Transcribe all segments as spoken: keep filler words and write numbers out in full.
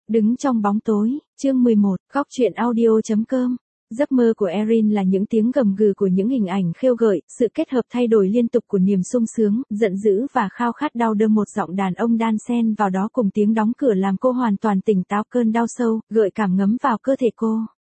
Đứng trong bóng tối, chương mười một, góc truyện audio.com. Giấc mơ của Erin là những tiếng gầm gừ của những hình ảnh khêu gợi, sự kết hợp thay đổi liên tục của niềm sung sướng, giận dữ và khao khát đau đớn. Một giọng đàn ông đan xen vào đó cùng tiếng đóng cửa làm cô hoàn toàn tỉnh táo. Cơn đau sâu, gợi cảm ngấm vào cơ thể cô.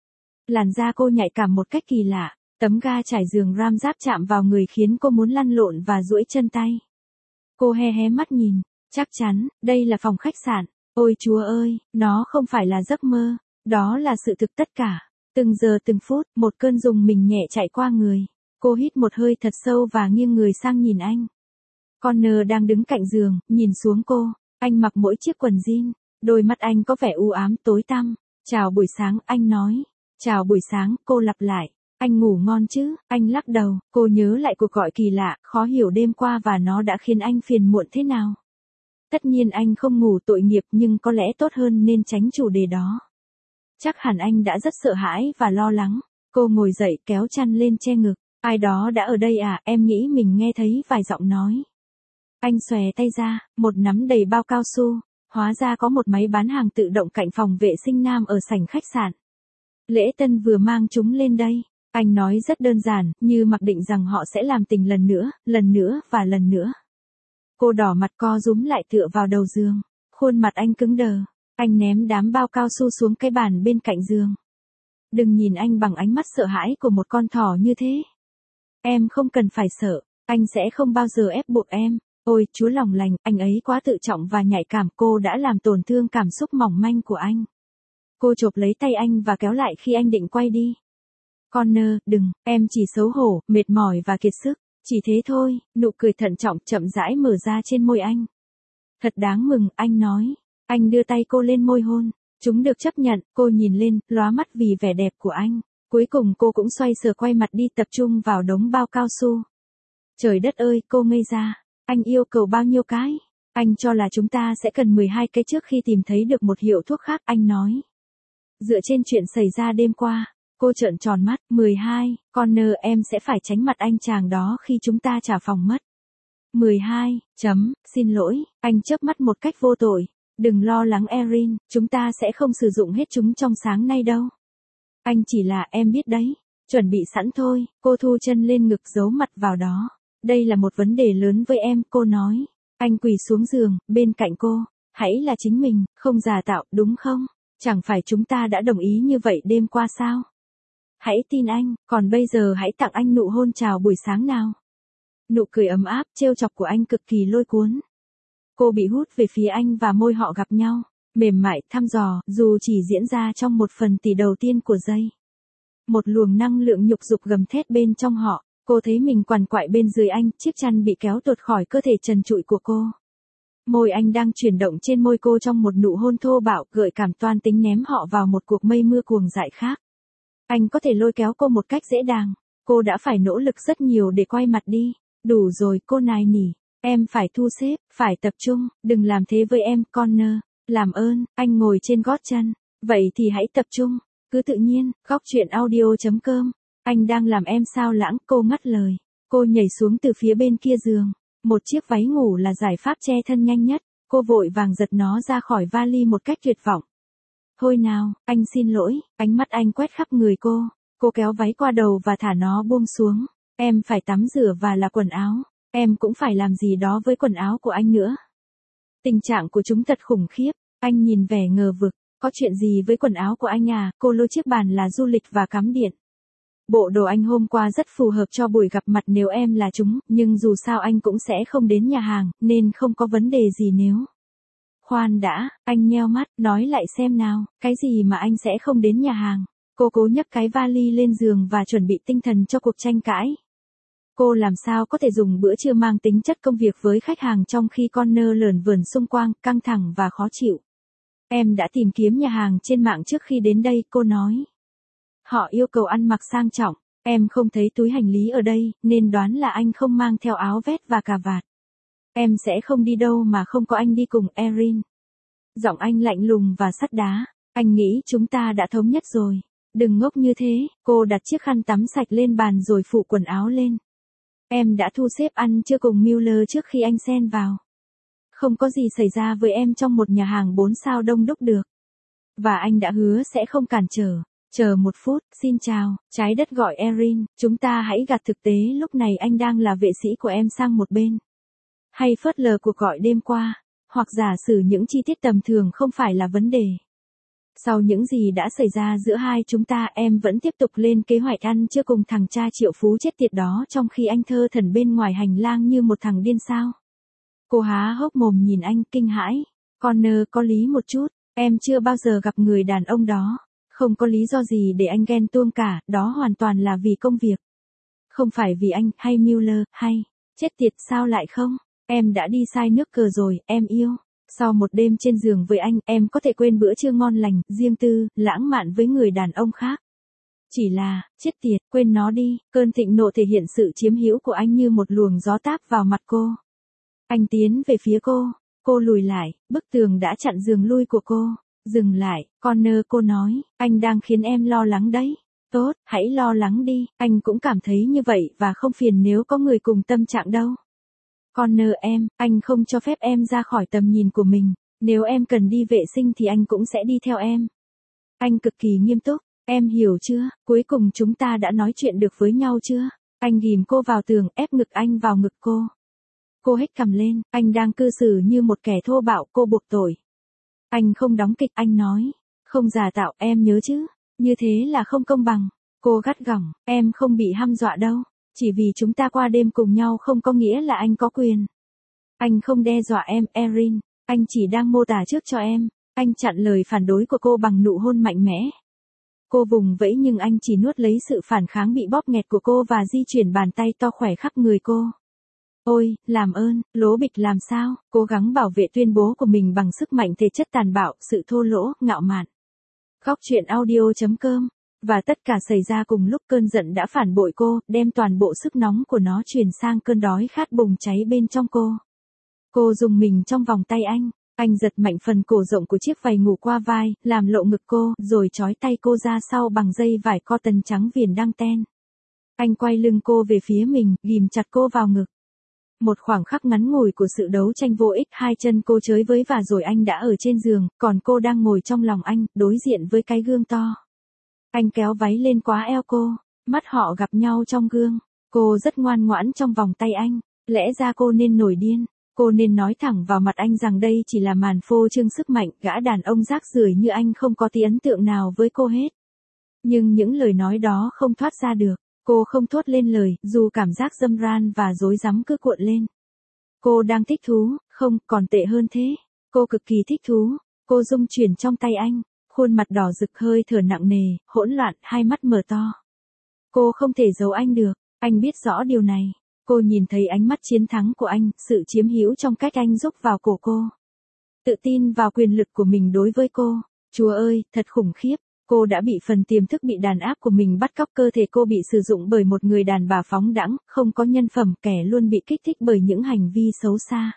Làn da cô nhạy cảm một cách kỳ lạ, tấm ga trải giường ram giáp chạm vào người khiến cô muốn lăn lộn và duỗi chân tay. Cô hé hé mắt nhìn, chắc chắn, đây là phòng khách sạn. Ôi Chúa ơi, nó không phải là giấc mơ, đó là sự thực tất cả. Từng giờ từng phút, một cơn rùng mình nhẹ chạy qua người. Cô hít một hơi thật sâu và nghiêng người sang nhìn anh. Connor đang đứng cạnh giường, nhìn xuống cô. Anh mặc mỗi chiếc quần jean, đôi mắt anh có vẻ u ám tối tăm. Chào buổi sáng, anh nói. Chào buổi sáng, cô lặp lại. Anh ngủ ngon chứ? Anh lắc đầu. Cô nhớ lại cuộc gọi kỳ lạ, khó hiểu đêm qua và nó đã khiến anh phiền muộn thế nào. Tất nhiên anh không ngủ, tội nghiệp, nhưng có lẽ tốt hơn nên tránh chủ đề đó. Chắc hẳn anh đã rất sợ hãi và lo lắng. Cô ngồi dậy kéo chăn lên che ngực. Ai đó đã ở đây à? Em nghĩ mình nghe thấy vài giọng nói. Anh xòe tay ra, một nắm đầy bao cao su. Hóa ra có một máy bán hàng tự động cạnh phòng vệ sinh nam ở sảnh khách sạn. Lễ tân vừa mang chúng lên đây. Anh nói rất đơn giản, như mặc định rằng họ sẽ làm tình lần nữa, lần nữa và lần nữa. Cô đỏ mặt co rúm lại tựa vào đầu giường. Khuôn mặt anh cứng đờ. Anh ném đám bao cao su xuống cái bàn bên cạnh giường. Đừng nhìn anh bằng ánh mắt sợ hãi của một con thỏ như thế. Em không cần phải sợ, anh sẽ không bao giờ ép buộc em. Ôi, Chúa lòng lành, anh ấy quá tự trọng và nhạy cảm. Cô đã làm tổn thương cảm xúc mỏng manh của anh. Cô chộp lấy tay anh và kéo lại khi anh định quay đi. Connor, đừng, em chỉ xấu hổ, mệt mỏi và kiệt sức. Chỉ thế thôi. Nụ cười thận trọng chậm rãi mở ra trên môi anh. Thật đáng mừng, anh nói. Anh đưa tay cô lên môi hôn. Chúng được chấp nhận. Cô nhìn lên, lóa mắt vì vẻ đẹp của anh. Cuối cùng cô cũng xoay sờ quay mặt đi, tập trung vào đống bao cao su. Trời đất ơi, cô ngây ra. Anh yêu cầu bao nhiêu cái? Anh cho là chúng ta sẽ cần mười hai cái trước khi tìm thấy được một hiệu thuốc khác, anh nói. Dựa trên chuyện xảy ra đêm qua. Cô trợn tròn mắt. mười hai, Connor, em sẽ phải tránh mặt anh chàng đó khi chúng ta trả phòng mất. mười hai, chấm, xin lỗi. Anh chớp mắt một cách vô tội. Đừng lo lắng Erin, chúng ta sẽ không sử dụng hết chúng trong sáng nay đâu. Anh chỉ là, em biết đấy. Chuẩn bị sẵn thôi. Cô thu chân lên ngực giấu mặt vào đó. Đây là một vấn đề lớn với em, cô nói. Anh quỳ xuống giường, bên cạnh cô. Hãy là chính mình, không giả tạo, đúng không? Chẳng phải chúng ta đã đồng ý như vậy đêm qua sao? Hãy tin anh, còn bây giờ hãy tặng anh nụ hôn chào buổi sáng nào. Nụ cười ấm áp, trêu chọc của anh cực kỳ lôi cuốn. Cô bị hút về phía anh và môi họ gặp nhau, mềm mại, thăm dò, dù chỉ diễn ra trong một phần tỷ đầu tiên của giây. Một luồng năng lượng nhục dục gầm thét bên trong họ, cô thấy mình quằn quại bên dưới anh, chiếc chăn bị kéo tuột khỏi cơ thể trần trụi của cô. Môi anh đang chuyển động trên môi cô trong một nụ hôn thô bạo, gợi cảm toan tính ném họ vào một cuộc mây mưa cuồng dại khác. Anh có thể lôi kéo cô một cách dễ dàng. Cô đã phải nỗ lực rất nhiều để quay mặt đi. Đủ rồi, cô nài nỉ. Em phải thu xếp, phải tập trung, đừng làm thế với em, Connor. Làm ơn, anh ngồi trên gót chân. Vậy thì hãy tập trung. Cứ tự nhiên, góc truyện audio.com. Anh đang làm em sao lãng, cô ngắt lời. Cô nhảy xuống từ phía bên kia giường. Một chiếc váy ngủ là giải pháp che thân nhanh nhất. Cô vội vàng giật nó ra khỏi vali một cách tuyệt vọng. Thôi nào, anh xin lỗi. Ánh mắt anh quét khắp người cô. Cô kéo váy qua đầu và thả nó buông xuống. Em phải tắm rửa và là quần áo. Em cũng phải làm gì đó với quần áo của anh nữa. Tình trạng của chúng thật khủng khiếp. Anh nhìn vẻ ngờ vực. Có chuyện gì với quần áo của anh à? Cô lôi chiếc bàn là du lịch và cắm điện. Bộ đồ anh hôm qua rất phù hợp cho buổi gặp mặt nếu em là chúng, nhưng dù sao anh cũng sẽ không đến nhà hàng, nên không có vấn đề gì nếu. Khoan đã, anh nheo mắt, nói lại xem nào, cái gì mà anh sẽ không đến nhà hàng. Cô cố nhấc cái vali lên giường và chuẩn bị tinh thần cho cuộc tranh cãi. Cô làm sao có thể dùng bữa trưa mang tính chất công việc với khách hàng trong khi Connor lởn vởn xung quanh, căng thẳng và khó chịu. Em đã tìm kiếm nhà hàng trên mạng trước khi đến đây, cô nói. Họ yêu cầu ăn mặc sang trọng. Em không thấy túi hành lý ở đây, nên đoán là anh không mang theo áo vest và cà vạt. Em sẽ không đi đâu mà không có anh đi cùng, Erin. Giọng anh lạnh lùng và sắt đá. Anh nghĩ chúng ta đã thống nhất rồi. Đừng ngốc như thế. Cô đặt chiếc khăn tắm sạch lên bàn rồi phủ quần áo lên. Em đã thu xếp ăn trưa cùng Miller trước khi anh xen vào. Không có gì xảy ra với em trong một nhà hàng bốn sao đông đúc được. Và anh đã hứa sẽ không cản trở. Chờ một phút, xin chào, trái đất gọi Erin, chúng ta hãy gạt thực tế lúc này anh đang là vệ sĩ của em sang một bên. Hay phớt lờ cuộc gọi đêm qua, hoặc giả sử những chi tiết tầm thường không phải là vấn đề. Sau những gì đã xảy ra giữa hai chúng ta, em vẫn tiếp tục lên kế hoạch ăn trưa cùng thằng cha triệu phú chết tiệt đó trong khi anh thơ thẩn bên ngoài hành lang như một thằng điên sao. Cô há hốc mồm nhìn anh kinh hãi. Connor có lý một chút, em chưa bao giờ gặp người đàn ông đó. Không có lý do gì để anh ghen tuông cả, đó hoàn toàn là vì công việc. Không phải vì anh, hay Miller, hay, chết tiệt sao lại không? Em đã đi sai nước cờ rồi, em yêu. Sau một đêm trên giường với anh, em có thể quên bữa trưa ngon lành, riêng tư, lãng mạn với người đàn ông khác. Chỉ là, chết tiệt, quên nó đi, cơn thịnh nộ thể hiện sự chiếm hữu của anh như một luồng gió táp vào mặt cô. Anh tiến về phía cô, cô lùi lại, bức tường đã chặn giường lui của cô. Dừng lại, Connor, cô nói, anh đang khiến em lo lắng đấy. Tốt, hãy lo lắng đi, anh cũng cảm thấy như vậy và không phiền nếu có người cùng tâm trạng đâu. Connor em, anh không cho phép em ra khỏi tầm nhìn của mình, nếu em cần đi vệ sinh thì anh cũng sẽ đi theo em. Anh cực kỳ nghiêm túc, em hiểu chưa, cuối cùng chúng ta đã nói chuyện được với nhau chưa? Anh ghìm cô vào tường, ép ngực anh vào ngực cô. Cô hét cằm lên, anh đang cư xử như một kẻ thô bạo, cô buộc tội. Anh không đóng kịch, anh nói. Không giả tạo, em nhớ chứ. Như thế là không công bằng. Cô gắt gỏng, em không bị hăm dọa đâu. Chỉ vì chúng ta qua đêm cùng nhau không có nghĩa là anh có quyền. Anh không đe dọa em, Erin. Anh chỉ đang mô tả trước cho em. Anh chặn lời phản đối của cô bằng nụ hôn mạnh mẽ. Cô vùng vẫy nhưng anh chỉ nuốt lấy sự phản kháng bị bóp nghẹt của cô và di chuyển bàn tay to khỏe khắp người cô. Ôi, làm ơn, lố bịch làm sao, cố gắng bảo vệ tuyên bố của mình bằng sức mạnh thể chất tàn bạo, sự thô lỗ, ngạo mạn. Góc truyện audio chấm com. Và tất cả xảy ra cùng lúc, cơn giận đã phản bội cô, đem toàn bộ sức nóng của nó chuyển sang cơn đói khát bùng cháy bên trong cô. Cô dùng mình trong vòng tay anh, anh giật mạnh phần cổ rộng của chiếc váy ngủ qua vai, làm lộ ngực cô, rồi trói tay cô ra sau bằng dây vải cotton trắng viền đăng ten. Anh quay lưng cô về phía mình, ghìm chặt cô vào ngực. Một khoảng khắc ngắn ngủi của sự đấu tranh vô ích, hai chân cô chới với và rồi anh đã ở trên giường, còn cô đang ngồi trong lòng anh, đối diện với cái gương to. Anh kéo váy lên quá eo cô, mắt họ gặp nhau trong gương. Cô rất ngoan ngoãn trong vòng tay anh, lẽ ra cô nên nổi điên. Cô nên nói thẳng vào mặt anh rằng đây chỉ là màn phô trương sức mạnh, gã đàn ông rác rưởi như anh không có tí ấn tượng nào với cô hết. Nhưng những lời nói đó không thoát ra được. Cô không thốt lên lời, dù cảm giác dâm ran và rối rắm cứ cuộn lên. Cô đang thích thú, không, còn tệ hơn thế. Cô cực kỳ thích thú. Cô rung chuyển trong tay anh, khuôn mặt đỏ rực, hơi thở nặng nề, hỗn loạn, hai mắt mở to. Cô không thể giấu anh được, anh biết rõ điều này. Cô nhìn thấy ánh mắt chiến thắng của anh, sự chiếm hữu trong cách anh rúc vào cổ cô. Tự tin vào quyền lực của mình đối với cô. Chúa ơi, thật khủng khiếp. Cô đã bị phần tiềm thức bị đàn áp của mình bắt cóc, cơ thể cô bị sử dụng bởi một người đàn bà phóng đãng, không có nhân phẩm, kẻ luôn bị kích thích bởi những hành vi xấu xa.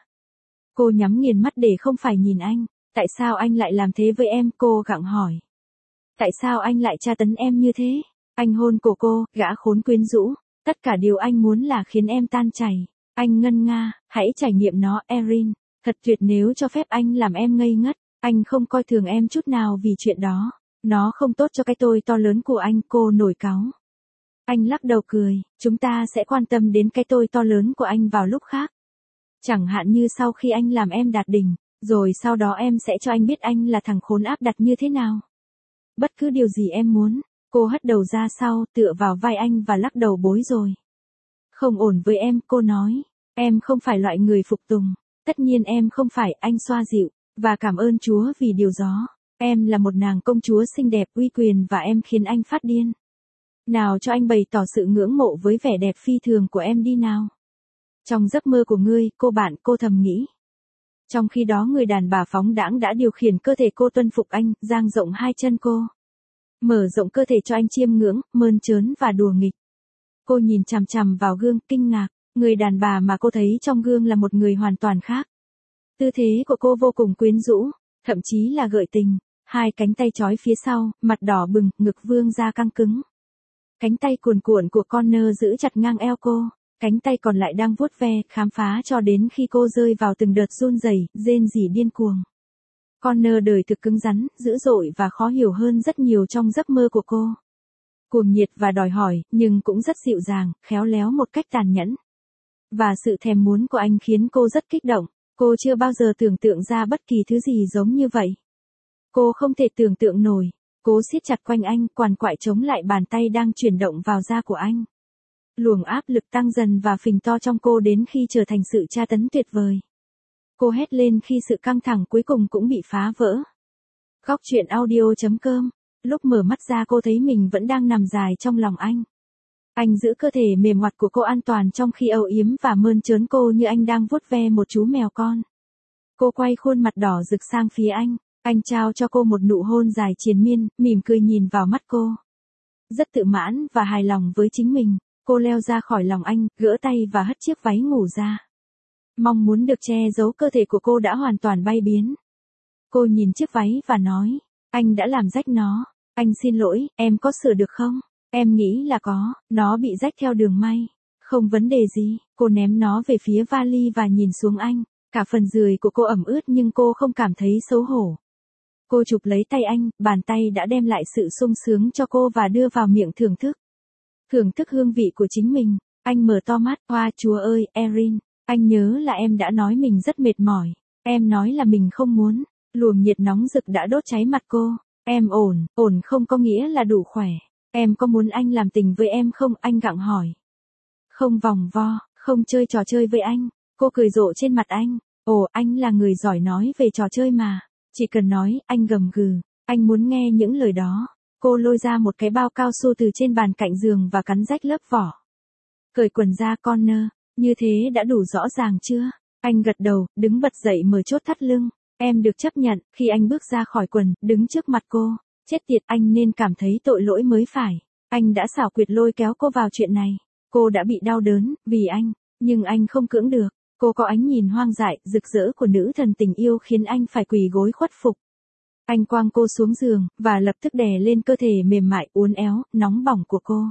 Cô nhắm nghiền mắt để không phải nhìn anh. Tại sao anh lại làm thế với em? Cô gặng hỏi. Tại sao anh lại tra tấn em như thế? Anh hôn cổ cô, gã khốn quyến rũ. Tất cả điều anh muốn là khiến em tan chảy. Anh ngân nga, hãy trải nghiệm nó, Erin. Thật tuyệt nếu cho phép anh làm em ngây ngất. Anh không coi thường em chút nào vì chuyện đó. Nó không tốt cho cái tôi to lớn của anh, cô nổi cáu. Anh lắc đầu cười, chúng ta sẽ quan tâm đến cái tôi to lớn của anh vào lúc khác. Chẳng hạn như sau khi anh làm em đạt đỉnh, rồi sau đó em sẽ cho anh biết anh là thằng khốn áp đặt như thế nào. Bất cứ điều gì em muốn. Cô hất đầu ra sau, tựa vào vai anh và lắc đầu bối rối. Không ổn với em, cô nói. Em không phải loại người phục tùng. Tất nhiên em không phải, anh xoa dịu, và cảm ơn Chúa vì điều đó. Em là một nàng công chúa xinh đẹp, uy quyền và em khiến anh phát điên. Nào cho anh bày tỏ sự ngưỡng mộ với vẻ đẹp phi thường của em đi nào. Trong giấc mơ của ngươi, cô bạn, cô thầm nghĩ. Trong khi đó người đàn bà phóng đãng đã điều khiển cơ thể cô tuân phục anh, dang rộng hai chân cô. Mở rộng cơ thể cho anh chiêm ngưỡng, mơn trớn và đùa nghịch. Cô nhìn chằm chằm vào gương, kinh ngạc. Người đàn bà mà cô thấy trong gương là một người hoàn toàn khác. Tư thế của cô vô cùng quyến rũ, thậm chí là gợi tình. Hai cánh tay trói phía sau, mặt đỏ bừng, ngực vươn ra căng cứng. Cánh tay cuồn cuộn của Connor giữ chặt ngang eo cô. Cánh tay còn lại đang vuốt ve, khám phá cho đến khi cô rơi vào từng đợt run rẩy, rên rỉ điên cuồng. Connor đời thực cứng rắn, dữ dội và khó hiểu hơn rất nhiều trong giấc mơ của cô. Cuồng nhiệt và đòi hỏi, nhưng cũng rất dịu dàng, khéo léo một cách tàn nhẫn. Và sự thèm muốn của anh khiến cô rất kích động, cô chưa bao giờ tưởng tượng ra bất kỳ thứ gì giống như vậy. Cô không thể tưởng tượng nổi, cố siết chặt quanh anh, quằn quại chống lại bàn tay đang chuyển động vào da của anh. Luồng áp lực tăng dần và phình to trong cô đến khi trở thành sự tra tấn tuyệt vời. Cô hét lên khi sự căng thẳng cuối cùng cũng bị phá vỡ. Góc truyện audio chấm com. Lúc mở mắt ra cô thấy mình vẫn đang nằm dài trong lòng anh. Anh giữ cơ thể mềm ngoặt của cô an toàn trong khi âu yếm và mơn trớn cô như anh đang vuốt ve một chú mèo con. Cô quay khuôn mặt đỏ rực sang phía anh. Anh trao cho cô một nụ hôn dài triền miên, mỉm cười nhìn vào mắt cô. Rất tự mãn và hài lòng với chính mình, cô leo ra khỏi lòng anh, gỡ tay và hất chiếc váy ngủ ra. Mong muốn được che giấu cơ thể của cô đã hoàn toàn bay biến. Cô nhìn chiếc váy và nói, anh đã làm rách nó. Anh xin lỗi, em có sửa được không? Em nghĩ là có, nó bị rách theo đường may. Không vấn đề gì, cô ném nó về phía vali và nhìn xuống anh. Cả phần rười của cô ẩm ướt nhưng cô không cảm thấy xấu hổ. Cô chụp lấy tay anh, bàn tay đã đem lại sự sung sướng cho cô và đưa vào miệng thưởng thức. Thưởng thức hương vị của chính mình, anh mở to mắt, hoa chúa ơi, Erin, anh nhớ là em đã nói mình rất mệt mỏi. Em nói là mình không muốn, luồng nhiệt nóng rực đã đốt cháy mặt cô. Em ổn, ổn không có nghĩa là đủ khỏe. Em có muốn anh làm tình với em không? Anh gặng hỏi. Không vòng vo, không chơi trò chơi với anh. Cô cười rộ trên mặt anh. Ồ, anh là người giỏi nói về trò chơi mà. Chỉ cần nói, anh gầm gừ. Anh muốn nghe những lời đó. Cô lôi ra một cái bao cao su từ trên bàn cạnh giường và cắn rách lớp vỏ. Cởi quần ra Connor, như thế đã đủ rõ ràng chưa? Anh gật đầu, đứng bật dậy mở chốt thắt lưng. Em được chấp nhận, khi anh bước ra khỏi quần, đứng trước mặt cô. Chết tiệt, anh nên cảm thấy tội lỗi mới phải. Anh đã xảo quyệt lôi kéo cô vào chuyện này. Cô đã bị đau đớn, vì anh, nhưng anh không cưỡng được. Cô có ánh nhìn hoang dại, rực rỡ của nữ thần tình yêu khiến anh phải quỳ gối khuất phục. Anh quăng cô xuống giường, và lập tức đè lên cơ thể mềm mại, uốn éo, nóng bỏng của cô.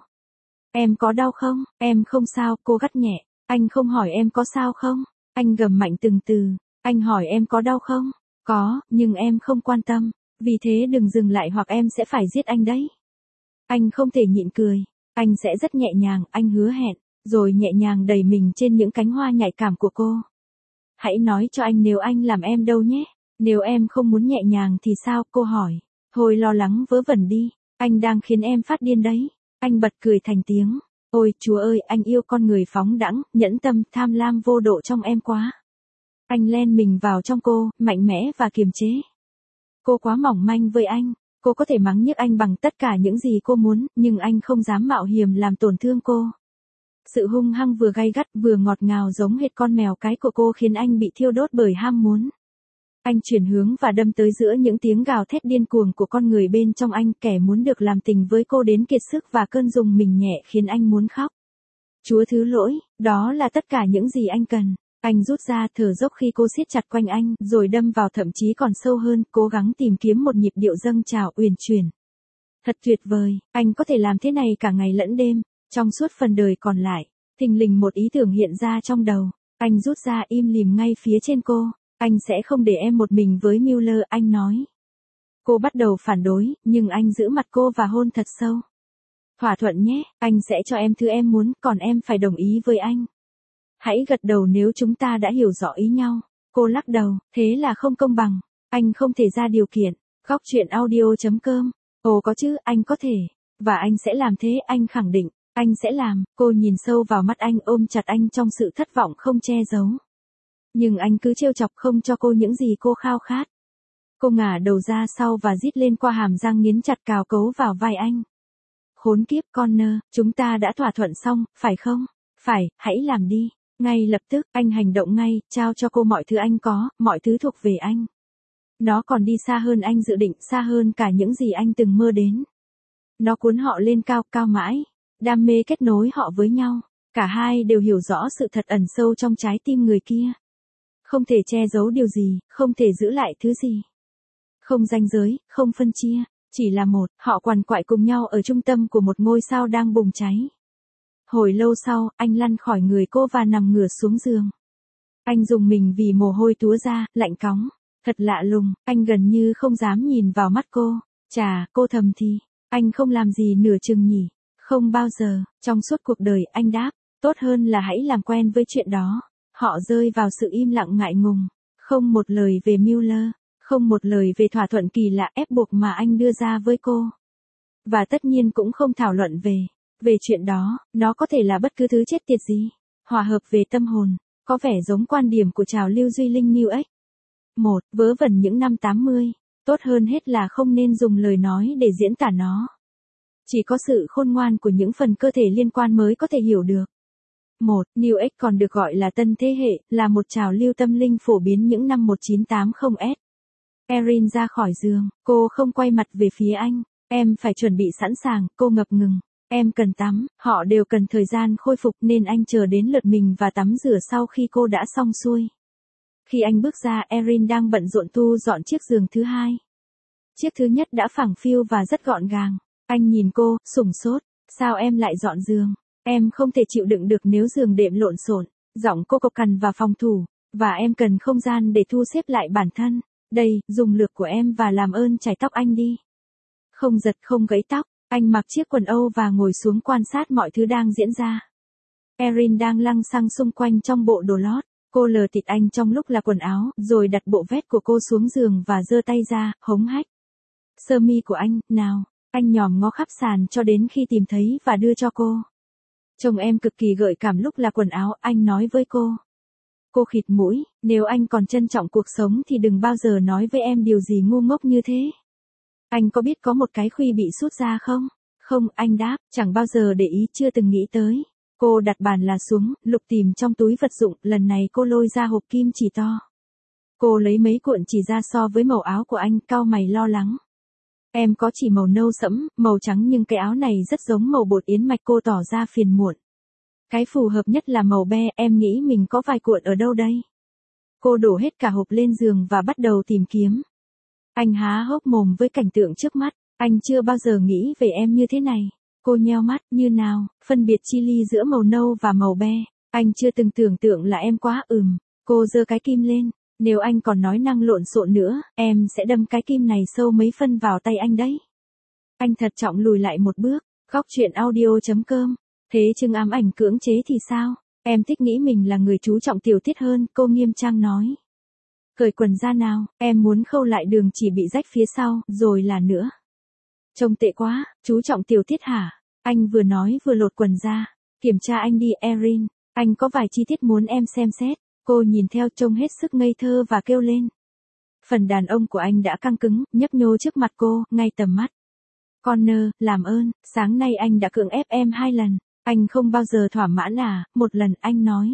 Em có đau không? Em không sao, cô gắt nhẹ. Anh không hỏi em có sao không? Anh gầm mạnh từng từ. Anh hỏi em có đau không? Có, nhưng em không quan tâm. Vì thế đừng dừng lại hoặc em sẽ phải giết anh đấy. Anh không thể nhịn cười. Anh sẽ rất nhẹ nhàng, anh hứa hẹn. Rồi nhẹ nhàng đẩy mình trên những cánh hoa nhạy cảm của cô. Hãy nói cho anh nếu anh làm em đâu nhé. Nếu em không muốn nhẹ nhàng thì sao? Cô hỏi. Thôi lo lắng vớ vẩn đi. Anh đang khiến em phát điên đấy. Anh bật cười thành tiếng. Ôi chúa ơi, anh yêu con người phóng đãng, nhẫn tâm, tham lam vô độ trong em quá. Anh len mình vào trong cô, mạnh mẽ và kiềm chế. Cô quá mỏng manh với anh. Cô có thể mắng nhức anh bằng tất cả những gì cô muốn, nhưng anh không dám mạo hiểm làm tổn thương cô. Sự hung hăng vừa gay gắt vừa ngọt ngào giống hệt con mèo cái của cô khiến anh bị thiêu đốt bởi ham muốn. Anh chuyển hướng và đâm tới giữa những tiếng gào thét điên cuồng của con người bên trong anh, kẻ muốn được làm tình với cô đến kiệt sức và cơn rùng mình nhẹ khiến anh muốn khóc. Chúa thứ lỗi, đó là tất cả những gì anh cần. Anh rút ra thở dốc khi cô siết chặt quanh anh, rồi đâm vào thậm chí còn sâu hơn, cố gắng tìm kiếm một nhịp điệu dâng trào uyển chuyển. Thật tuyệt vời, anh có thể làm thế này cả ngày lẫn đêm, trong suốt phần đời còn lại. Thình lình một ý tưởng hiện ra trong đầu. Anh rút ra im lìm ngay phía trên cô. Anh sẽ không để em một mình với Miller, anh nói. Cô bắt đầu phản đối, nhưng anh giữ mặt cô và hôn thật sâu. Thỏa thuận nhé, anh sẽ cho em thứ em muốn, còn em phải đồng ý với anh. Hãy gật đầu nếu chúng ta đã hiểu rõ ý nhau. Cô lắc đầu, thế là không công bằng. Anh không thể ra điều kiện. Góc truyện audio chấm com. Ồ có chứ, anh có thể. Và anh sẽ làm thế, anh khẳng định. Anh sẽ làm. Cô nhìn sâu vào mắt anh, ôm chặt anh trong sự thất vọng không che giấu. Nhưng anh cứ trêu chọc không cho cô những gì cô khao khát. Cô ngả đầu ra sau và rít lên qua hàm răng nghiến chặt cào cấu vào vai anh. Khốn kiếp Connor, chúng ta đã thỏa thuận xong, phải không? Phải, hãy làm đi. Ngay lập tức, anh hành động ngay, trao cho cô mọi thứ anh có, mọi thứ thuộc về anh. Nó còn đi xa hơn anh dự định, xa hơn cả những gì anh từng mơ đến. Nó cuốn họ lên cao, cao mãi. Đam mê kết nối họ với nhau. Cả hai đều hiểu rõ sự thật ẩn sâu trong trái tim người kia. Không thể che giấu điều gì, không thể giữ lại thứ gì. Không ranh giới, không phân chia, chỉ là một, họ quằn quại cùng nhau ở trung tâm của một ngôi sao đang bùng cháy. Hồi lâu sau, anh lăn khỏi người cô và nằm ngửa xuống giường. Anh dùng mình vì mồ hôi túa ra, lạnh cóng. Thật lạ lùng, anh gần như không dám nhìn vào mắt cô. Chà, cô thầm thì, anh không làm gì nửa chừng nhỉ? Không bao giờ, trong suốt cuộc đời, anh đáp, tốt hơn là hãy làm quen với chuyện đó. Họ rơi vào sự im lặng ngại ngùng, không một lời về Mueller, không một lời về thỏa thuận kỳ lạ ép buộc mà anh đưa ra với cô. Và tất nhiên cũng không thảo luận về, về chuyện đó, nó có thể là bất cứ thứ chết tiệt gì. Hòa hợp về tâm hồn, có vẻ giống quan điểm của trào lưu Duy Linh New Age. Một, vớ vẩn những năm tám mươi, tốt hơn hết là không nên dùng lời nói để diễn tả nó. Chỉ có sự khôn ngoan của những phần cơ thể liên quan mới có thể hiểu được. Một, New Age còn được gọi là tân thế hệ, là một trào lưu tâm linh phổ biến những năm một nghìn chín trăm tám mươi S. Erin ra khỏi giường, cô không quay mặt về phía anh. Em phải chuẩn bị sẵn sàng, cô ngập ngừng. Em cần tắm, họ đều cần thời gian khôi phục nên anh chờ đến lượt mình và tắm rửa sau khi cô đã xong xuôi. Khi anh bước ra, Erin đang bận rộn thu dọn chiếc giường thứ hai. Chiếc thứ nhất đã phẳng phiu và rất gọn gàng. Anh nhìn cô, sửng sốt. Sao em lại dọn giường? Em không thể chịu đựng được nếu giường đệm lộn xộn. Giọng cô cộc cằn và phòng thủ. Và em cần không gian để thu xếp lại bản thân. Đây, dùng lược của em và làm ơn chải tóc anh đi. Không giật không gãy tóc. Anh mặc chiếc quần âu và ngồi xuống quan sát mọi thứ đang diễn ra. Erin đang lăng xăng xung quanh trong bộ đồ lót. Cô lờ tịt anh trong lúc là quần áo, rồi đặt bộ vest của cô xuống giường và giơ tay ra, hống hách. Sơ mi của anh, nào. Anh nhòm ngó khắp sàn cho đến khi tìm thấy và đưa cho cô. Trông em cực kỳ gợi cảm lúc là quần áo, anh nói với cô. Cô khịt mũi, nếu anh còn trân trọng cuộc sống thì đừng bao giờ nói với em điều gì ngu ngốc như thế. Anh có biết có một cái khuy bị sút ra không? Không, anh đáp, chẳng bao giờ để ý, chưa từng nghĩ tới. Cô đặt bàn là xuống, lục tìm trong túi vật dụng, lần này cô lôi ra hộp kim chỉ to. Cô lấy mấy cuộn chỉ ra so với màu áo của anh, cau mày lo lắng. Em có chỉ màu nâu sẫm, màu trắng nhưng cái áo này rất giống màu bột yến mạch, cô tỏ ra phiền muộn. Cái phù hợp nhất là màu be, em nghĩ mình có vài cuộn ở đâu đây? Cô đổ hết cả hộp lên giường và bắt đầu tìm kiếm. Anh há hốc mồm với cảnh tượng trước mắt, anh chưa bao giờ nghĩ về em như thế này. Cô nheo mắt, như nào, phân biệt chi ly giữa màu nâu và màu be. Anh chưa từng tưởng tượng là em quá ừm. Cô giơ cái kim lên. Nếu anh còn nói năng lộn xộn nữa, em sẽ đâm cái kim này sâu mấy phân vào tay anh đấy. Anh thật trọng lùi lại một bước. Góc chuyện audio chấm com. Thế chừng ám ảnh cưỡng chế thì sao? Em thích nghĩ mình là người chú trọng tiểu tiết hơn, cô nghiêm trang nói. Cởi quần ra nào, em muốn khâu lại đường chỉ bị rách phía sau, rồi là nữa. Trông tệ quá, chú trọng tiểu tiết hả? Anh vừa nói vừa lột quần ra. Kiểm tra anh đi, Erin. Anh có vài chi tiết muốn em xem xét. Cô nhìn theo trông hết sức ngây thơ và kêu lên. Phần đàn ông của anh đã căng cứng, nhấp nhô trước mặt cô, ngay tầm mắt. Connor, làm ơn, sáng nay anh đã cưỡng ép em hai lần. Anh không bao giờ thỏa mãn à? Một lần, anh nói.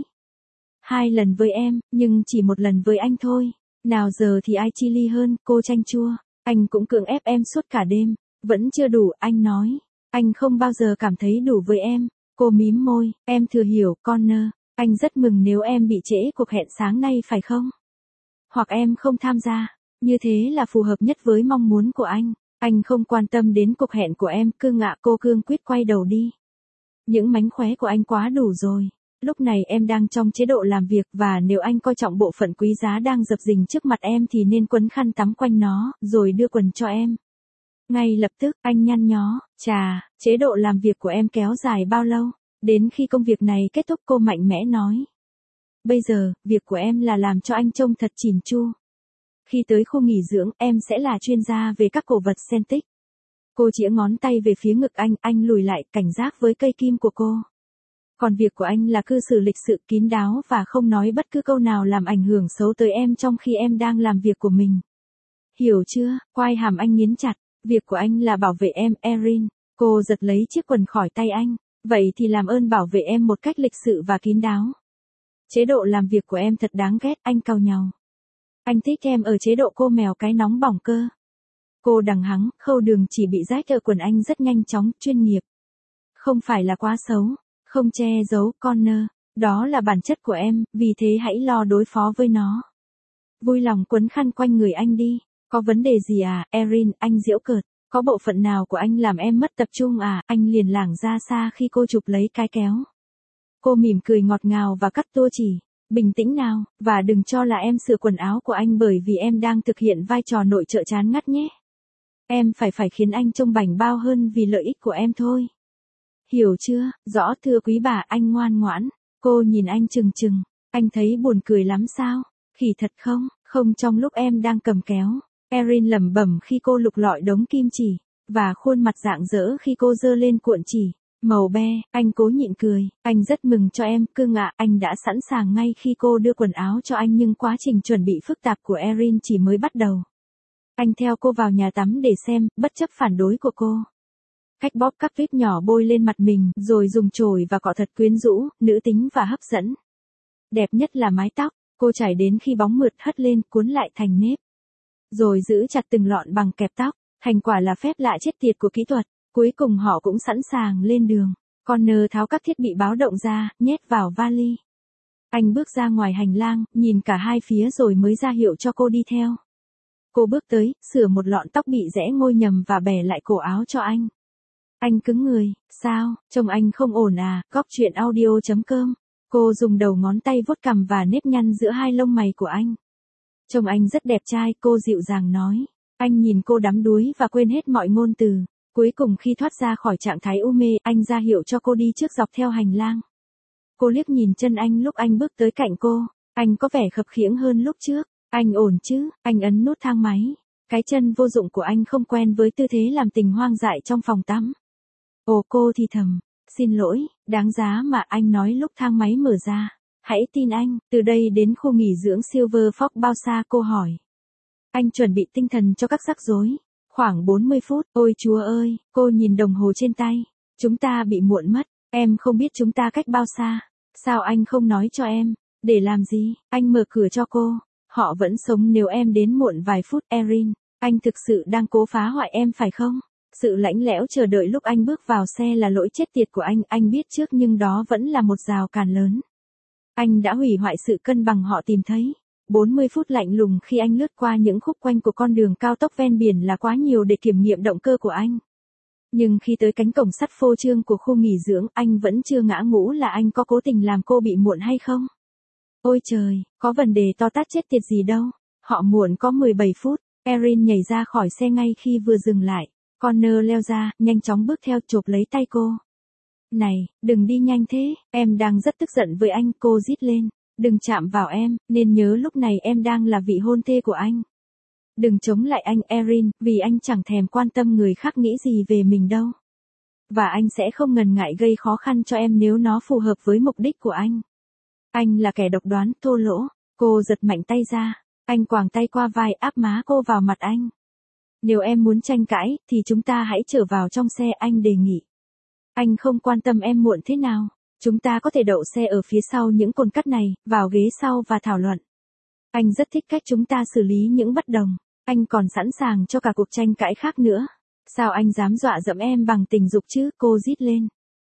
Hai lần với em, nhưng chỉ một lần với anh thôi. Nào giờ thì ai chi ly hơn, cô chanh chua. Anh cũng cưỡng ép em suốt cả đêm. Vẫn chưa đủ, anh nói. Anh không bao giờ cảm thấy đủ với em. Cô mím môi, em thừa hiểu, Connor. Anh rất mừng nếu em bị trễ cuộc hẹn sáng nay phải không? Hoặc em không tham gia. Như thế là phù hợp nhất với mong muốn của anh. Anh không quan tâm đến cuộc hẹn của em, cương ngạ, cô cương quyết quay đầu đi. Những mánh khóe của anh quá đủ rồi. Lúc này em đang trong chế độ làm việc và nếu anh coi trọng bộ phận quý giá đang dập dình trước mặt em thì nên quấn khăn tắm quanh nó, rồi đưa quần cho em. Ngay lập tức, anh nhăn nhó, chà, chế độ làm việc của em kéo dài bao lâu? Đến khi công việc này kết thúc, cô mạnh mẽ nói. Bây giờ, việc của em là làm cho anh trông thật chỉn chu. Khi tới khu nghỉ dưỡng, em sẽ là chuyên gia về các cổ vật Celtic. Cô chĩa ngón tay về phía ngực anh, anh lùi lại, cảnh giác với cây kim của cô. Còn việc của anh là cư xử lịch sự, kín đáo và không nói bất cứ câu nào làm ảnh hưởng xấu tới em trong khi em đang làm việc của mình. Hiểu chưa? Quai hàm anh nghiến chặt. Việc của anh là bảo vệ em, Erin. Cô giật lấy chiếc quần khỏi tay anh. Vậy thì làm ơn bảo vệ em một cách lịch sự và kín đáo. Chế độ làm việc của em thật đáng ghét, anh cau nhàu. Anh thích em ở chế độ cô mèo cái nóng bỏng cơ. Cô đằng hắng, khâu đường chỉ bị rách ở quần anh rất nhanh chóng, chuyên nghiệp. Không phải là quá xấu, không che giấu, Connor. Đó là bản chất của em, vì thế hãy lo đối phó với nó. Vui lòng quấn khăn quanh người anh đi. Có vấn đề gì à, Erin, anh giễu cợt. Có bộ phận nào của anh làm em mất tập trung à, anh liền lảng ra xa khi cô chụp lấy cái kéo. Cô mỉm cười ngọt ngào và cắt tua chỉ. Bình tĩnh nào, và đừng cho là em sửa quần áo của anh bởi vì em đang thực hiện vai trò nội trợ chán ngắt nhé. Em phải phải khiến anh trông bảnh bao hơn vì lợi ích của em thôi. Hiểu chưa? Rõ thưa quý bà, anh ngoan ngoãn. Cô nhìn anh chừng chừng. Anh thấy buồn cười lắm sao? Khỉ thật không? Không, trong lúc em đang cầm kéo. Erin lẩm bẩm khi cô lục lọi đống kim chỉ. Và khuôn mặt rạng rỡ khi cô giơ lên cuộn chỉ. Màu be, anh cố nhịn cười. Anh rất mừng cho em, cưng ạ. Anh đã sẵn sàng ngay khi cô đưa quần áo cho anh, nhưng quá trình chuẩn bị phức tạp của Erin chỉ mới bắt đầu. Anh theo cô vào nhà tắm để xem, bất chấp phản đối của cô. Cách bóp các vết nhỏ bôi lên mặt mình, rồi dùng chổi và cọ thật quyến rũ, nữ tính và hấp dẫn. Đẹp nhất là mái tóc, cô chải đến khi bóng mượt hất lên, cuốn lại thành nếp. Rồi giữ chặt từng lọn bằng kẹp tóc, thành quả là phép lạ chết tiệt của kỹ thuật. Cuối cùng họ cũng sẵn sàng lên đường. Connor tháo các thiết bị báo động ra, nhét vào vali. Anh bước ra ngoài hành lang, nhìn cả hai phía rồi mới ra hiệu cho cô đi theo. Cô bước tới, sửa một lọn tóc bị rẽ ngôi nhầm và bẻ lại cổ áo cho anh. Anh cứng người, sao, trông anh không ổn à, Góc Chuyện Audio chấm com. Cô dùng đầu ngón tay vuốt cằm và nếp nhăn giữa hai lông mày của anh. Trông anh rất đẹp trai, cô dịu dàng nói. Anh nhìn cô đắm đuối và quên hết mọi ngôn từ. Cuối cùng khi thoát ra khỏi trạng thái u mê, anh ra hiệu cho cô đi trước dọc theo hành lang. Cô liếc nhìn chân anh lúc anh bước tới cạnh cô. Anh có vẻ khập khiễng hơn lúc trước. Anh ổn chứ? Anh ấn nút thang máy. Cái chân vô dụng của anh không quen với tư thế làm tình hoang dại trong phòng tắm. Ồ, cô thì thầm. Xin lỗi, đáng giá mà, anh nói lúc thang máy mở ra. Hãy tin anh, từ đây đến khu nghỉ dưỡng Silver Fox bao xa, cô hỏi. Anh chuẩn bị tinh thần cho các rắc rối. Khoảng bốn mươi phút, ôi chúa ơi, cô nhìn đồng hồ trên tay. Chúng ta bị muộn mất, em không biết chúng ta cách bao xa. Sao anh không nói cho em? Để làm gì? Anh mở cửa cho cô. Họ vẫn sống nếu em đến muộn vài phút, Erin. Anh thực sự đang cố phá hoại em phải không? Sự lạnh lẽo chờ đợi lúc anh bước vào xe là lỗi chết tiệt của anh, anh biết trước nhưng đó vẫn là một rào cản lớn. Anh đã hủy hoại sự cân bằng họ tìm thấy. bốn mươi phút lạnh lùng khi anh lướt qua những khúc quanh của con đường cao tốc ven biển là quá nhiều để kiểm nghiệm động cơ của anh. Nhưng khi tới cánh cổng sắt phô trương của khu nghỉ dưỡng, anh vẫn chưa ngã ngũ là anh có cố tình làm cô bị muộn hay không. Ôi trời, có vấn đề to tát chết tiệt gì đâu. Họ muộn có mười bảy phút. Erin nhảy ra khỏi xe ngay khi vừa dừng lại. Connor leo ra, nhanh chóng bước theo, chộp lấy tay cô. Này, đừng đi nhanh thế, em đang rất tức giận với anh, cô rít lên. Đừng chạm vào em, nên nhớ lúc này em đang là vị hôn thê của anh. Đừng chống lại anh, Erin, vì anh chẳng thèm quan tâm người khác nghĩ gì về mình đâu. Và anh sẽ không ngần ngại gây khó khăn cho em nếu nó phù hợp với mục đích của anh. Anh là kẻ độc đoán, thô lỗ. Cô giật mạnh tay ra. Anh quàng tay qua vai, áp má cô vào mặt anh. Nếu em muốn tranh cãi, thì chúng ta hãy trở vào trong xe, anh đề nghị. Anh không quan tâm em muộn thế nào. Chúng ta có thể đậu xe ở phía sau những cồn cắt này, vào ghế sau và thảo luận. Anh rất thích cách chúng ta xử lý những bất đồng. Anh còn sẵn sàng cho cả cuộc tranh cãi khác nữa. Sao anh dám dọa dẫm em bằng tình dục chứ, cô rít lên.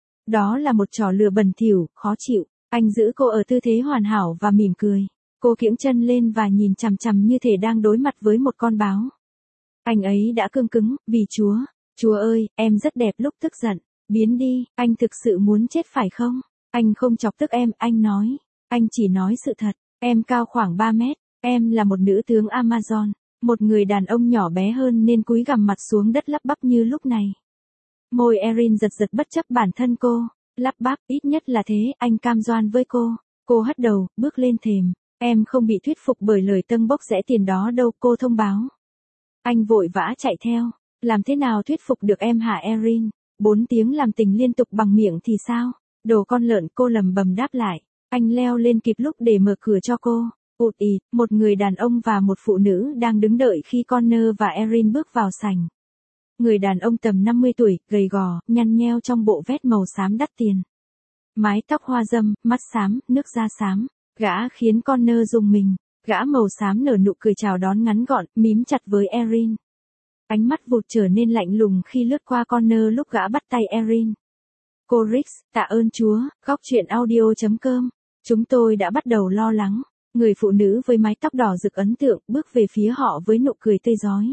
Đó là một trò lừa bẩn thỉu, khó chịu. Anh giữ cô ở tư thế hoàn hảo và mỉm cười. Cô kiễng chân lên và nhìn chằm chằm như thể đang đối mặt với một con báo. Anh ấy đã cương cứng, vì Chúa. Chúa ơi, em rất đẹp lúc tức giận. Biến đi, anh thực sự muốn chết phải không? Anh không chọc tức em, anh nói. Anh chỉ nói sự thật. Em cao khoảng ba mét. Em là một nữ tướng Amazon. Một người đàn ông nhỏ bé hơn nên cúi gằm mặt xuống đất lắp bắp như lúc này. Môi Erin giật giật bất chấp bản thân cô. Lắp bắp, ít nhất là thế, anh cam đoan với cô. Cô hất đầu, bước lên thềm. Em không bị thuyết phục bởi lời tâng bốc rẽ tiền đó đâu, cô thông báo. Anh vội vã chạy theo. Làm thế nào thuyết phục được em hả Erin? Bốn tiếng làm tình liên tục bằng miệng thì sao? Đồ con lợn, cô lầm bầm đáp lại. Anh leo lên kịp lúc để mở cửa cho cô. Ụt ịt, một người đàn ông và một phụ nữ đang đứng đợi khi Connor và Erin bước vào sảnh. Người đàn ông tầm năm mươi tuổi, gầy gò, nhăn nheo trong bộ vest màu xám đắt tiền. Mái tóc hoa râm, mắt xám, nước da xám. Gã khiến Connor rùng mình. Gã màu xám nở nụ cười chào đón ngắn gọn, mím chặt với Erin. Ánh mắt vụt trở nên lạnh lùng khi lướt qua Connor lúc gã bắt tay Erin. Cô Rix, tạ ơn Chúa, Góc Chuyện Audio chấm com. Chúng tôi đã bắt đầu lo lắng. Người phụ nữ với mái tóc đỏ rực ấn tượng bước về phía họ với nụ cười tươi rói.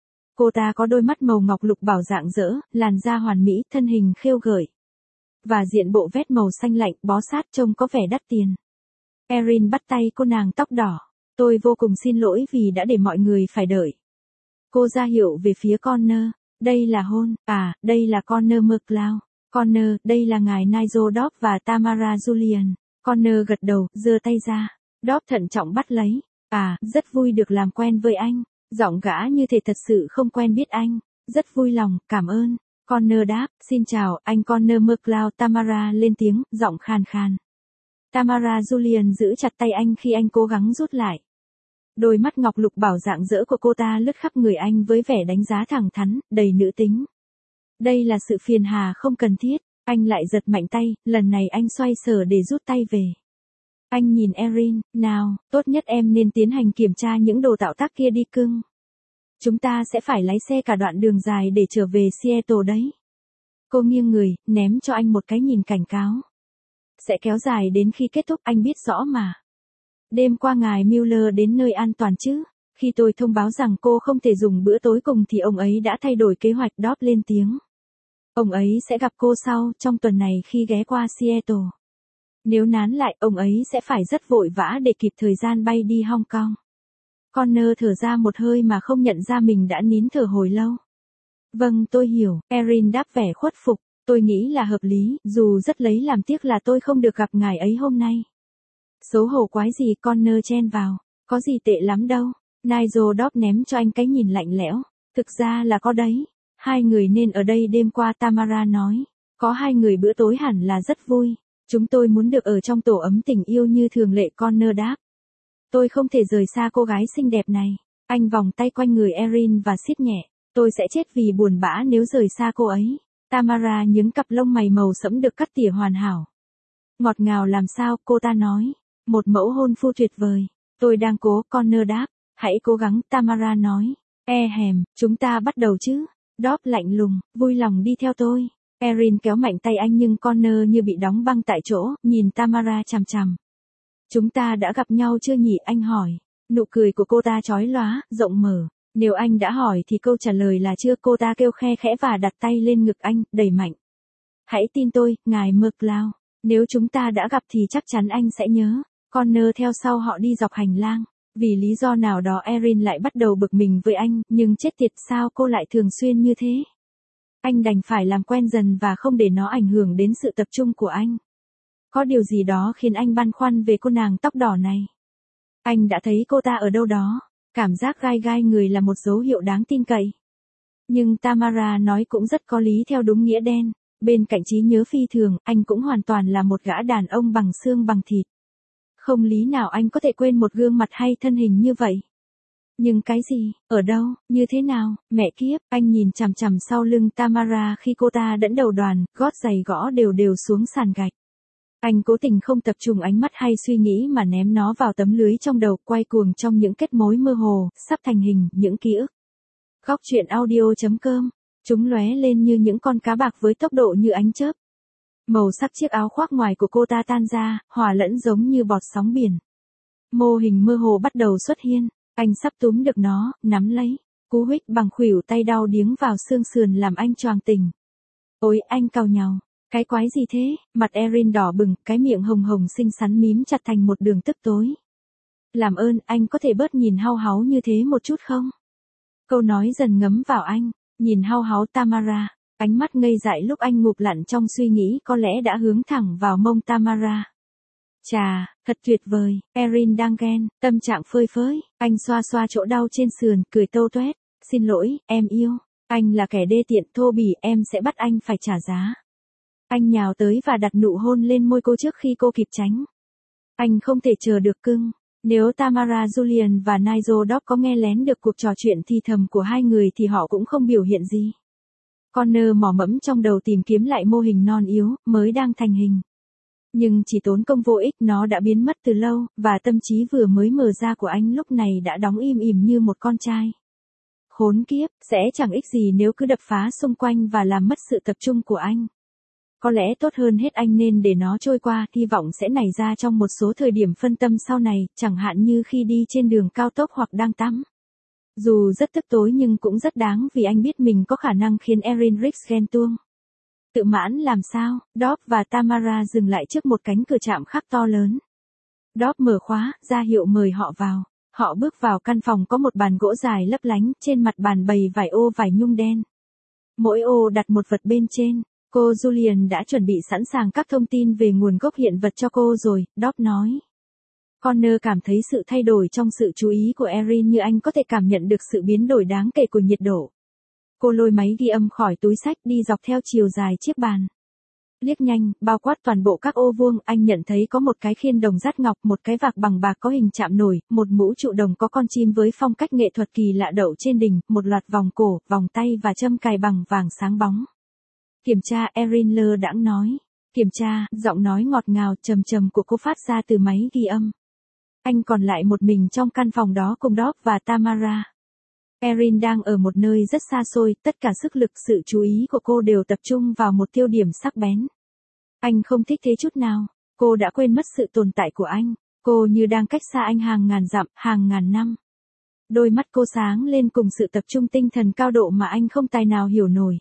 Cô ta có đôi mắt màu ngọc lục bảo rạng rỡ, làn da hoàn mỹ, thân hình khêu gợi. Và diện bộ vest màu xanh lạnh bó sát trông có vẻ đắt tiền. Erin bắt tay cô nàng tóc đỏ. Tôi vô cùng xin lỗi vì đã để mọi người phải đợi. Cô ra hiệu về phía Connor. Đây là hôn, à, đây là Connor McLeod. Connor, đây là ngài Nigel Dobb và Tamara Julian. Connor gật đầu, giơ tay ra. Dobb thận trọng bắt lấy. À, rất vui được làm quen với anh. Giọng gã như thể thật sự không quen biết anh. Rất vui lòng, cảm ơn. Connor đáp, xin chào, anh Connor McLeod. Tamara lên tiếng, giọng khàn khàn. Tamara Julian giữ chặt tay anh khi anh cố gắng rút lại. Đôi mắt ngọc lục bảo rạng rỡ của cô ta lướt khắp người anh với vẻ đánh giá thẳng thắn, đầy nữ tính. Đây là sự phiền hà không cần thiết. Anh lại giật mạnh tay, lần này anh xoay sở để rút tay về. Anh nhìn Erin, nào, tốt nhất em nên tiến hành kiểm tra những đồ tạo tác kia đi cưng. Chúng ta sẽ phải lái xe cả đoạn đường dài để trở về Seattle đấy. Cô nghiêng người, ném cho anh một cái nhìn cảnh cáo. Sẽ kéo dài đến khi kết thúc, anh biết rõ mà. Đêm qua ngài Mueller đến nơi an toàn chứ? Khi tôi thông báo rằng cô không thể dùng bữa tối cùng thì ông ấy đã thay đổi kế hoạch. Dobb lên tiếng. Ông ấy sẽ gặp cô sau, trong tuần này khi ghé qua Seattle. Nếu nán lại, ông ấy sẽ phải rất vội vã để kịp thời gian bay đi Hong Kong. Connor thở ra một hơi mà không nhận ra mình đã nín thở hồi lâu. Vâng, tôi hiểu, Erin đáp vẻ khuất phục. Tôi nghĩ là hợp lý, dù rất lấy làm tiếc là tôi không được gặp ngài ấy hôm nay. Xấu hổ quái gì, Connor chen vào. Có gì tệ lắm đâu. Nigel Dobb ném cho anh cái nhìn lạnh lẽo. Thực ra là có đấy. Hai người nên ở đây đêm qua, Tamara nói. Có hai người bữa tối hẳn là rất vui. Chúng tôi muốn được ở trong tổ ấm tình yêu như thường lệ, Connor đáp. Tôi không thể rời xa cô gái xinh đẹp này. Anh vòng tay quanh người Erin và siết nhẹ. Tôi sẽ chết vì buồn bã nếu rời xa cô ấy. Tamara nhướng cặp lông mày màu sẫm được cắt tỉa hoàn hảo. Ngọt ngào làm sao, cô ta nói. Một mẫu hôn phu tuyệt vời. Tôi đang cố, Connor đáp. Hãy cố gắng, Tamara nói. E hèm, chúng ta bắt đầu chứ. Dobb lạnh lùng, vui lòng đi theo tôi. Erin kéo mạnh tay anh nhưng Connor như bị đóng băng tại chỗ, nhìn Tamara chằm chằm. Chúng ta đã gặp nhau chưa nhỉ, anh hỏi. Nụ cười của cô ta chói lóa, rộng mở. Nếu anh đã hỏi thì câu trả lời là chưa, cô ta kêu khe khẽ và đặt tay lên ngực anh, đẩy mạnh. Hãy tin tôi, ngài McLeod. Nếu chúng ta đã gặp thì chắc chắn anh sẽ nhớ. Connor theo sau họ đi dọc hành lang. Vì lý do nào đó Erin lại bắt đầu bực mình với anh, nhưng chết tiệt sao cô lại thường xuyên như thế. Anh đành phải làm quen dần và không để nó ảnh hưởng đến sự tập trung của anh. Có điều gì đó khiến anh băn khoăn về cô nàng tóc đỏ này. Anh đã thấy cô ta ở đâu đó. Cảm giác gai gai người là một dấu hiệu đáng tin cậy. Nhưng Tamara nói cũng rất có lý theo đúng nghĩa đen. Bên cạnh trí nhớ phi thường, anh cũng hoàn toàn là một gã đàn ông bằng xương bằng thịt. Không lý nào anh có thể quên một gương mặt hay thân hình như vậy. Nhưng cái gì, ở đâu, như thế nào, mẹ kiếp, anh nhìn chằm chằm sau lưng Tamara khi cô ta đẫn đầu đoàn, gót giày gõ đều đều xuống sàn gạch. Anh cố tình không tập trung ánh mắt hay suy nghĩ mà ném nó vào tấm lưới trong đầu, quay cuồng trong những kết mối mơ hồ, sắp thành hình, những ký ức. Góc truyện audio chấm com. Chúng lóe lên như những con cá bạc với tốc độ như ánh chớp. Màu sắc chiếc áo khoác ngoài của cô ta tan ra, hòa lẫn giống như bọt sóng biển. Mô hình mơ hồ bắt đầu xuất hiện. Anh sắp túm được nó, nắm lấy. Cú huých bằng khuỷu tay đau điếng vào xương sườn làm anh choàng tỉnh. Ôi, anh cau nhàu. Cái quái gì thế? Mặt Erin đỏ bừng, cái miệng hồng hồng xinh xắn mím chặt thành một đường tức tối. Làm ơn, anh có thể bớt nhìn hau háu như thế một chút không? Câu nói dần ngấm vào anh. Nhìn hau háu Tamara. Ánh mắt ngây dại lúc anh ngụp lặn trong suy nghĩ có lẽ đã hướng thẳng vào mông Tamara. Chà, thật tuyệt vời, Erin đang ghen, tâm trạng phơi phới, anh xoa xoa chỗ đau trên sườn, cười tâu toét. Xin lỗi, em yêu, anh là kẻ đê tiện thô bỉ, em sẽ bắt anh phải trả giá. Anh nhào tới và đặt nụ hôn lên môi cô trước khi cô kịp tránh. Anh không thể chờ được cưng. Nếu Tamara Julian và Nigel Dobb có nghe lén được cuộc trò chuyện thì thầm của hai người thì họ cũng không biểu hiện gì. Connor mò mẫm trong đầu tìm kiếm lại mô hình non yếu, mới đang thành hình. Nhưng chỉ tốn công vô ích, nó đã biến mất từ lâu, và tâm trí vừa mới mở ra của anh lúc này đã đóng im ỉm như một con trai. Khốn kiếp, sẽ chẳng ích gì nếu cứ đập phá xung quanh và làm mất sự tập trung của anh. Có lẽ tốt hơn hết anh nên để nó trôi qua, hy vọng sẽ nảy ra trong một số thời điểm phân tâm sau này, chẳng hạn như khi đi trên đường cao tốc hoặc đang tắm. Dù rất tức tối nhưng cũng rất đáng vì anh biết mình có khả năng khiến Erin Riggs ghen tuông. Tự mãn làm sao, Dobb và Tamara dừng lại trước một cánh cửa trạm khắc to lớn. Đóp mở khóa, ra hiệu mời họ vào. Họ bước vào căn phòng có một bàn gỗ dài lấp lánh, trên mặt bàn bày vài ô vải nhung đen. Mỗi ô đặt một vật bên trên. Cô Julian đã chuẩn bị sẵn sàng các thông tin về nguồn gốc hiện vật cho cô rồi, Đóp nói. Connor cảm thấy sự thay đổi trong sự chú ý của Erin như anh có thể cảm nhận được sự biến đổi đáng kể của nhiệt độ. Cô lôi máy ghi âm khỏi túi xách đi dọc theo chiều dài chiếc bàn. Liếc nhanh, bao quát toàn bộ các ô vuông, anh nhận thấy có một cái khiên đồng dắt ngọc, một cái vạc bằng bạc có hình chạm nổi, một mũ trụ đồng có con chim với phong cách nghệ thuật kỳ lạ đậu trên đỉnh, một loạt vòng cổ, vòng tay và châm cài bằng vàng sáng bóng. Kiểm tra, Erin lơ đãng nói. Kiểm tra, giọng nói ngọt ngào trầm trầm của cô phát ra từ máy ghi âm. Anh còn lại một mình trong căn phòng đó cùng Doc và Tamara. Erin đang ở một nơi rất xa xôi, tất cả sức lực sự chú ý của cô đều tập trung vào một tiêu điểm sắc bén. Anh không thích thế chút nào, cô đã quên mất sự tồn tại của anh, cô như đang cách xa anh hàng ngàn dặm, hàng ngàn năm. Đôi mắt cô sáng lên cùng sự tập trung tinh thần cao độ mà anh không tài nào hiểu nổi.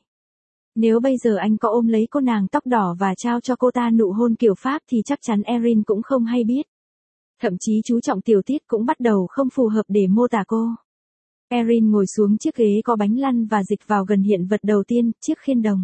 Nếu bây giờ anh có ôm lấy cô nàng tóc đỏ và trao cho cô ta nụ hôn kiểu Pháp thì chắc chắn Erin cũng không hay biết. Thậm chí chú trọng tiểu tiết cũng bắt đầu không phù hợp để mô tả cô. Erin ngồi xuống chiếc ghế có bánh lăn và dịch vào gần hiện vật đầu tiên, chiếc khiên đồng.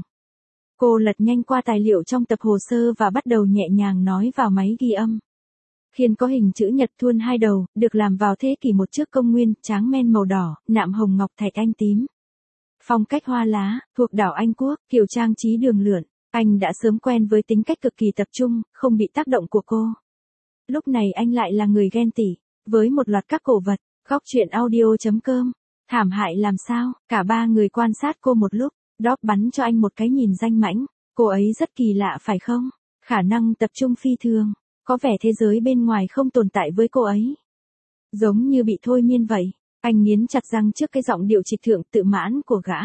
Cô lật nhanh qua tài liệu trong tập hồ sơ và bắt đầu nhẹ nhàng nói vào máy ghi âm. Khiên có hình chữ nhật thuôn hai đầu, được làm vào thế kỷ một trước công nguyên, tráng men màu đỏ, nạm hồng ngọc thạch anh tím. Phong cách hoa lá, thuộc đảo Anh Quốc, kiểu trang trí đường lượn. Anh đã sớm quen với tính cách cực kỳ tập trung, không bị tác động của cô. Lúc này anh lại là người ghen tị, với một loạt các cổ vật. Góc truyện audio chấm com. Thảm hại làm sao? Cả ba người quan sát cô một lúc. Doc bắn cho anh một cái nhìn danh mãnh. Cô ấy rất kỳ lạ phải không? Khả năng tập trung phi thường. Có vẻ thế giới bên ngoài không tồn tại với cô ấy. Giống như bị thôi miên vậy. Anh nghiến chặt răng trước cái giọng điệu trịch thượng tự mãn của gã.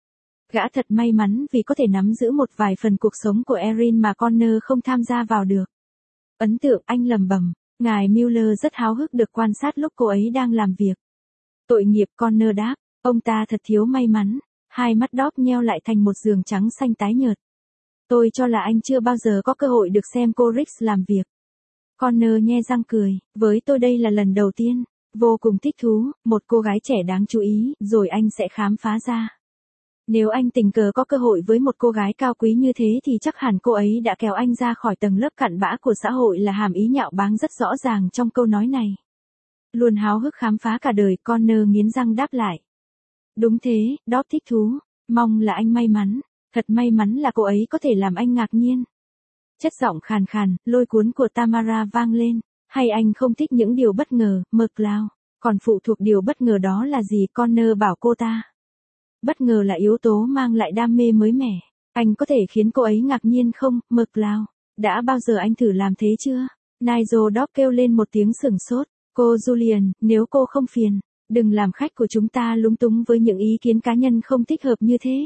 Gã thật may mắn vì có thể nắm giữ một vài phần cuộc sống của Erin mà Connor không tham gia vào được. Ấn tượng, anh lầm bầm. Ngài Mueller rất háo hức được quan sát lúc cô ấy đang làm việc. Tội nghiệp, Connor đáp, ông ta thật thiếu may mắn. Hai mắt Doc nheo lại thành một giường trắng xanh tái nhợt. Tôi cho là anh chưa bao giờ có cơ hội được xem cô Riggs làm việc. Connor nhe răng cười, với tôi đây là lần đầu tiên. Vô cùng thích thú, một cô gái trẻ đáng chú ý, rồi anh sẽ khám phá ra. Nếu anh tình cờ có cơ hội với một cô gái cao quý như thế thì chắc hẳn cô ấy đã kéo anh ra khỏi tầng lớp cặn bã của xã hội là hàm ý nhạo báng rất rõ ràng trong câu nói này. Luôn háo hức khám phá cả đời, Connor nghiến răng đáp lại. Đúng thế, Doc thích thú, mong là anh may mắn, thật may mắn là cô ấy có thể làm anh ngạc nhiên. Chất giọng khàn khàn, lôi cuốn của Tamara vang lên, hay anh không thích những điều bất ngờ, McCloud, còn phụ thuộc điều bất ngờ đó là gì, Connor bảo cô ta. Bất ngờ là yếu tố mang lại đam mê mới mẻ. Anh có thể khiến cô ấy ngạc nhiên không, McCloud? Đã bao giờ anh thử làm thế chưa? Nigel Doc kêu lên một tiếng sửng sốt. Cô Julian, nếu cô không phiền, đừng làm khách của chúng ta lúng túng với những ý kiến cá nhân không thích hợp như thế.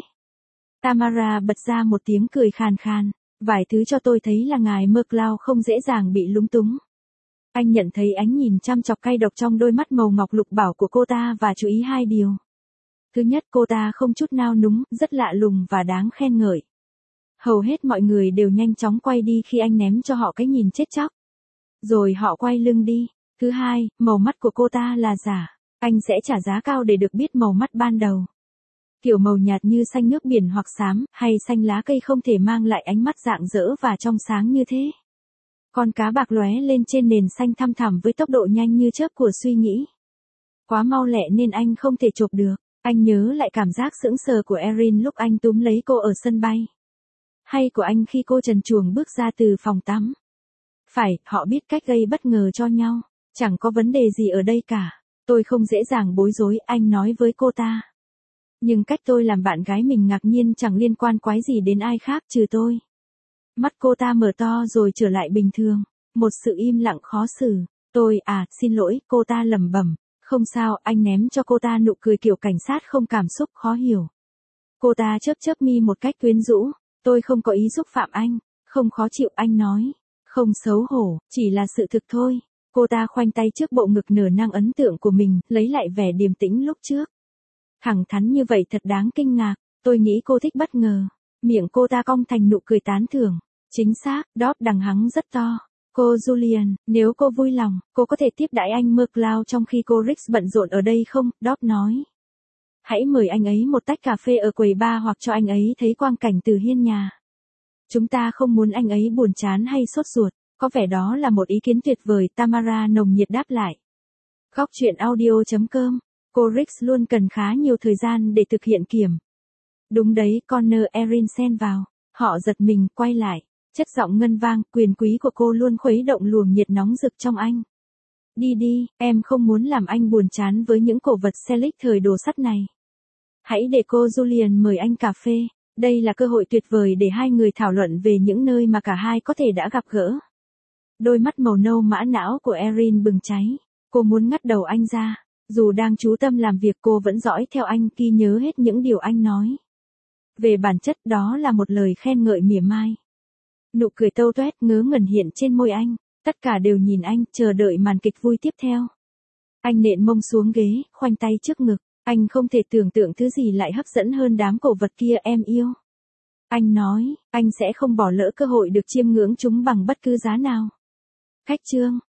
Tamara bật ra một tiếng cười khàn khàn. Vài thứ cho tôi thấy là ngài McCloud không dễ dàng bị lúng túng. Anh nhận thấy ánh nhìn chăm chọc cay độc trong đôi mắt màu ngọc lục bảo của cô ta và chú ý hai điều. Thứ nhất, cô ta không chút nao núng, rất lạ lùng và đáng khen ngợi. Hầu hết mọi người đều nhanh chóng quay đi khi anh ném cho họ cái nhìn chết chóc. Rồi họ quay lưng đi. Thứ hai, màu mắt của cô ta là giả. Anh sẽ trả giá cao để được biết màu mắt ban đầu. Kiểu màu nhạt như xanh nước biển hoặc xám, hay xanh lá cây không thể mang lại ánh mắt rạng rỡ và trong sáng như thế. Con cá bạc lóe lên trên nền xanh thăm thẳm với tốc độ nhanh như chớp của suy nghĩ. Quá mau lẹ nên anh không thể chộp được. Anh nhớ lại cảm giác sững sờ của Erin lúc anh túm lấy cô ở sân bay. Hay của anh khi cô trần truồng bước ra từ phòng tắm. Phải, họ biết cách gây bất ngờ cho nhau. Chẳng có vấn đề gì ở đây cả. Tôi không dễ dàng bối rối, anh nói với cô ta. Nhưng cách tôi làm bạn gái mình ngạc nhiên chẳng liên quan quái gì đến ai khác trừ tôi. Mắt cô ta mở to rồi trở lại bình thường. Một sự im lặng khó xử. Tôi, à, xin lỗi, cô ta lẩm bẩm. Không sao, anh ném cho cô ta nụ cười kiểu cảnh sát không cảm xúc khó hiểu. Cô ta chớp chớp mi một cách quyến rũ. Tôi không có ý xúc phạm anh. Không khó chịu, anh nói. Không xấu hổ, chỉ là sự thực thôi. Cô ta khoanh tay trước bộ ngực nở nang ấn tượng của mình, lấy lại vẻ điềm tĩnh lúc trước. Thẳng thắn như vậy thật đáng kinh ngạc. Tôi nghĩ cô thích bất ngờ. Miệng cô ta cong thành nụ cười tán thưởng. Chính xác, Doc đằng hắng rất to. Cô Julian, nếu cô vui lòng, cô có thể tiếp đãi anh McCloud trong khi cô Rix bận rộn ở đây không? Dob nói. Hãy mời anh ấy một tách cà phê ở quầy bar hoặc cho anh ấy thấy quang cảnh từ hiên nhà. Chúng ta không muốn anh ấy buồn chán hay sốt ruột. Có vẻ đó là một ý kiến tuyệt vời, Tamara nồng nhiệt đáp lại. Góc truyện audio chấm com. Cô Rix luôn cần khá nhiều thời gian để thực hiện kiểm. Đúng đấy, Connor, Erin xen vào. Họ giật mình, quay lại. Chất giọng ngân vang, quyền quý của cô luôn khuấy động luồng nhiệt nóng rực trong anh. Đi đi, em không muốn làm anh buồn chán với những cổ vật Selig thời đồ sắt này. Hãy để cô Julian mời anh cà phê. Đây là cơ hội tuyệt vời để hai người thảo luận về những nơi mà cả hai có thể đã gặp gỡ. Đôi mắt màu nâu mã não của Erin bừng cháy. Cô muốn ngắt đầu anh ra. Dù đang chú tâm làm việc, cô vẫn dõi theo anh, ghi nhớ hết những điều anh nói. Về bản chất, đó là một lời khen ngợi mỉa mai. Nụ cười tâu toét ngớ ngẩn hiện trên môi anh. Tất cả đều nhìn anh, chờ đợi màn kịch vui tiếp theo. Anh nện mông xuống ghế, khoanh tay trước ngực. Anh không thể tưởng tượng thứ gì lại hấp dẫn hơn đám cổ vật kia, em yêu. Anh nói, anh sẽ không bỏ lỡ cơ hội được chiêm ngưỡng chúng bằng bất cứ giá nào. Khách chương.